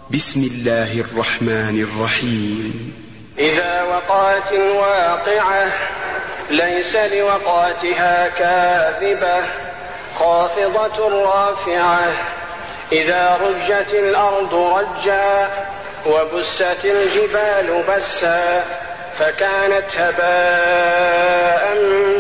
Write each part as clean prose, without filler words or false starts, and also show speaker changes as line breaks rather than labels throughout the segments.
بسم الله الرحمن الرحيم.
إذا وقعت الواقعة ليس لوقعتها كاذبة خافضة رافعة إذا رجت الأرض رجا وبست الجبال بسا فكانت هباء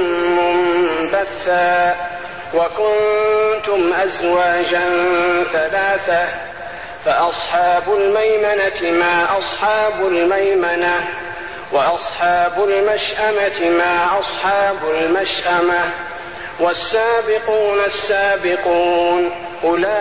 منبثا وكنتم أزواجا ثلاثة فأصحاب الميمنة ما أصحاب الميمنة وأصحاب المشأمة ما أصحاب المشأمة والسابقون السابقون أولئك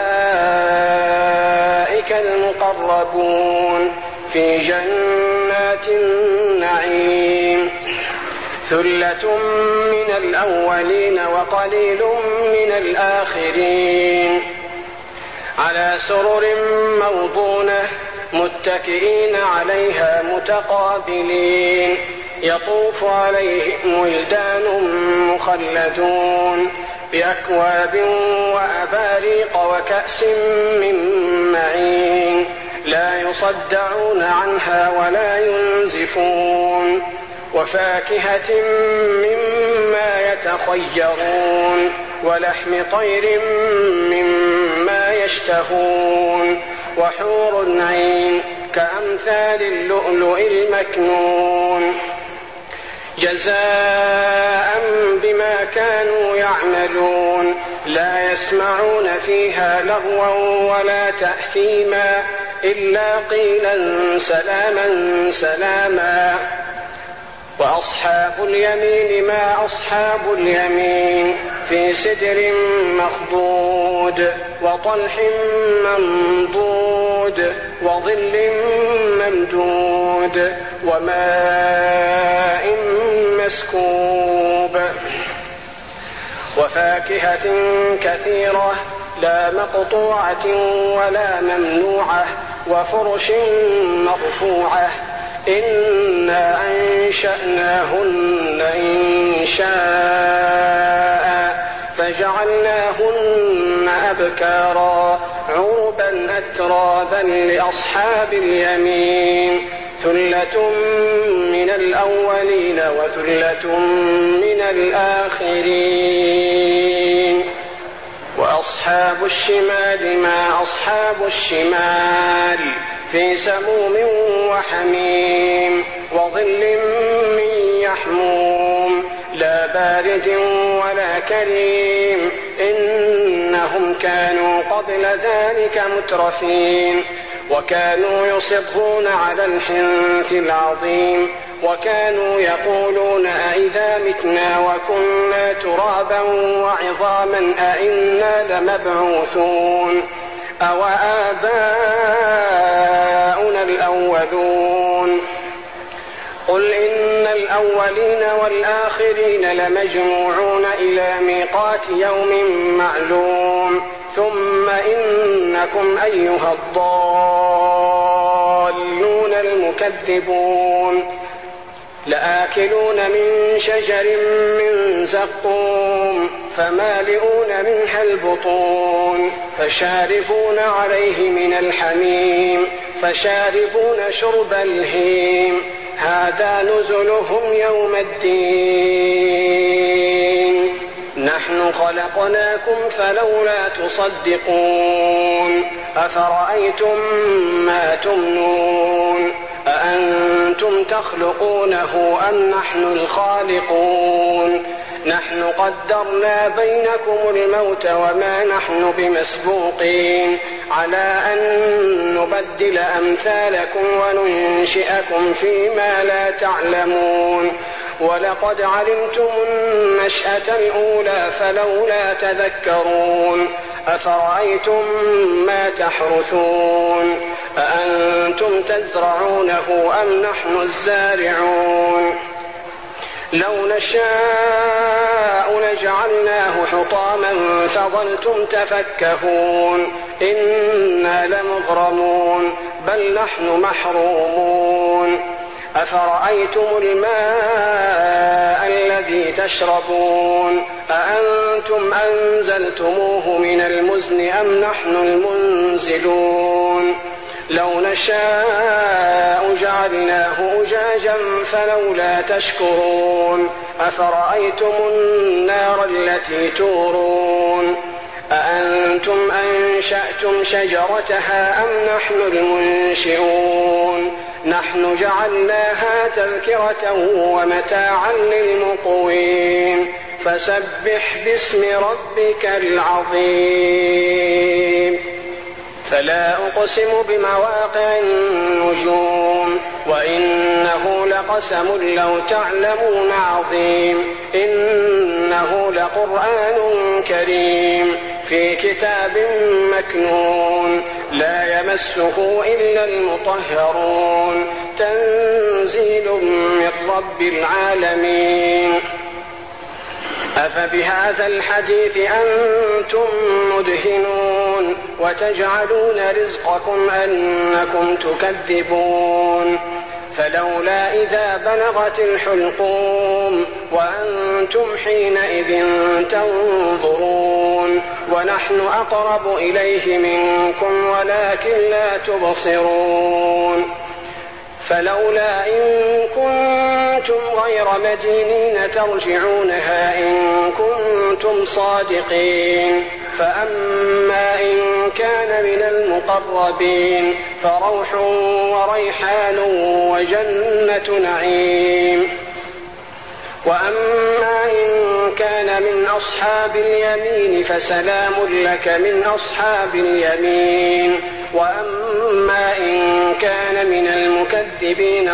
المقربون في جنات النعيم ثلة من الأولين وقليل من الآخرين على سرر موضونة متكئين عليها متقابلين يطوف عليهم ولدان مخلدون بأكواب وأباريق وكأس من معين لا يصدعون عنها ولا ينزفون وفاكهة مما يتخيرون ولحم طير مما يشتهون وحور عين كأمثال اللؤلؤ المكنون جزاء بما كانوا يعملون لا يسمعون فيها لغوا ولا تأثيما إلا قيلا سلاما سلاما وأصحاب اليمين ما أصحاب اليمين في سدر مخضود وطلح منضود وظل ممدود وماء مسكوب وفاكهة كثيرة لا مقطوعة ولا ممنوعة وفرش مرفوعة إنا أنشأناهن إنشاء فجعلناهن أبكارا عربا أترابا لأصحاب اليمين ثلة من الأولين وثلة من الآخرين وأصحاب الشمال ما أصحاب الشمال في سموم وحميم وظل من يحموم لا بارد ولا كريم إنهم كانوا قبل ذلك مترفين وكانوا يصرون على الحنث العظيم وكانوا يقولون أئذا متنا وكنا ترابا وعظاما أئنا لمبعوثون أو آباؤنا الأولون قل إن الأولين والآخرين لمجموعون إلى ميقات يوم معلوم ثم إنكم أيها الضالون المكذبون لآكلون من شجر من زقوم فمالئون منها البطون فشاربون عليه من الحميم فشاربون شرب الهيم هذا نزلهم يوم الدين نحن خلقناكم فلولا تصدقون أفرأيتم ما تمنون أأنتم تخلقونه أم نحن الخالقون نحن قدرنا بينكم الموت وما نحن بمسبوقين على أن نبدل أمثالكم وننشئكم فيما لا تعلمون ولقد علمتم النشأة الأولى فلولا تذكرون أفرأيتم ما تحرثون أأنتم تزرعونه أم نحن الزارعون لو نشاء لجعلناه حطاما فظلتم تفكهون إنا لمغرمون بل نحن محرومون أفرأيتم الماء الذي تشربون أأنتم أنزلتموه من المزن أم نحن المنزلون لو نشاء جعلناه أجاجا فلولا تشكرون أفرأيتم النار التي تورون أأنتم أنشأتم شجرتها أم نحن المنشئون نحن جعلناها تذكرة ومتاعا للمقوين فسبح باسم ربك العظيم فلا أقسم بمواقع النجوم وإنه لقسم لو تعلمون عظيم إنه لقرآن كريم في كتاب مكنون لا يمسه إلا المطهرون تنزيل من رب العالمين أفبهذا الحديث أنتم مدهنون وتجعلون رزقكم أنكم تكذبون فلولا إذا بلغت الحلقوم وأنتم حينئذ تنظرون ونحن أقرب إليه منكم ولكن لا تبصرون فلولا إن كنتم غير مدينين ترجعونها إن كنتم صادقين فأما إن كان من المقربين فروح وريحان وجنة نعيم وأما إن كان من أصحاب اليمين فسلام لك من أصحاب اليمين وأما إن كان من المكذبين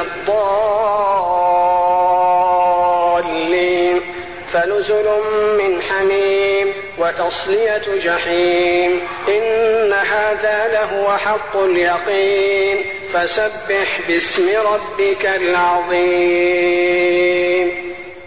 الضالين فنزل من حميم وتصلية جحيم إن هذا لهو حق اليقين فسبح باسم ربك العظيم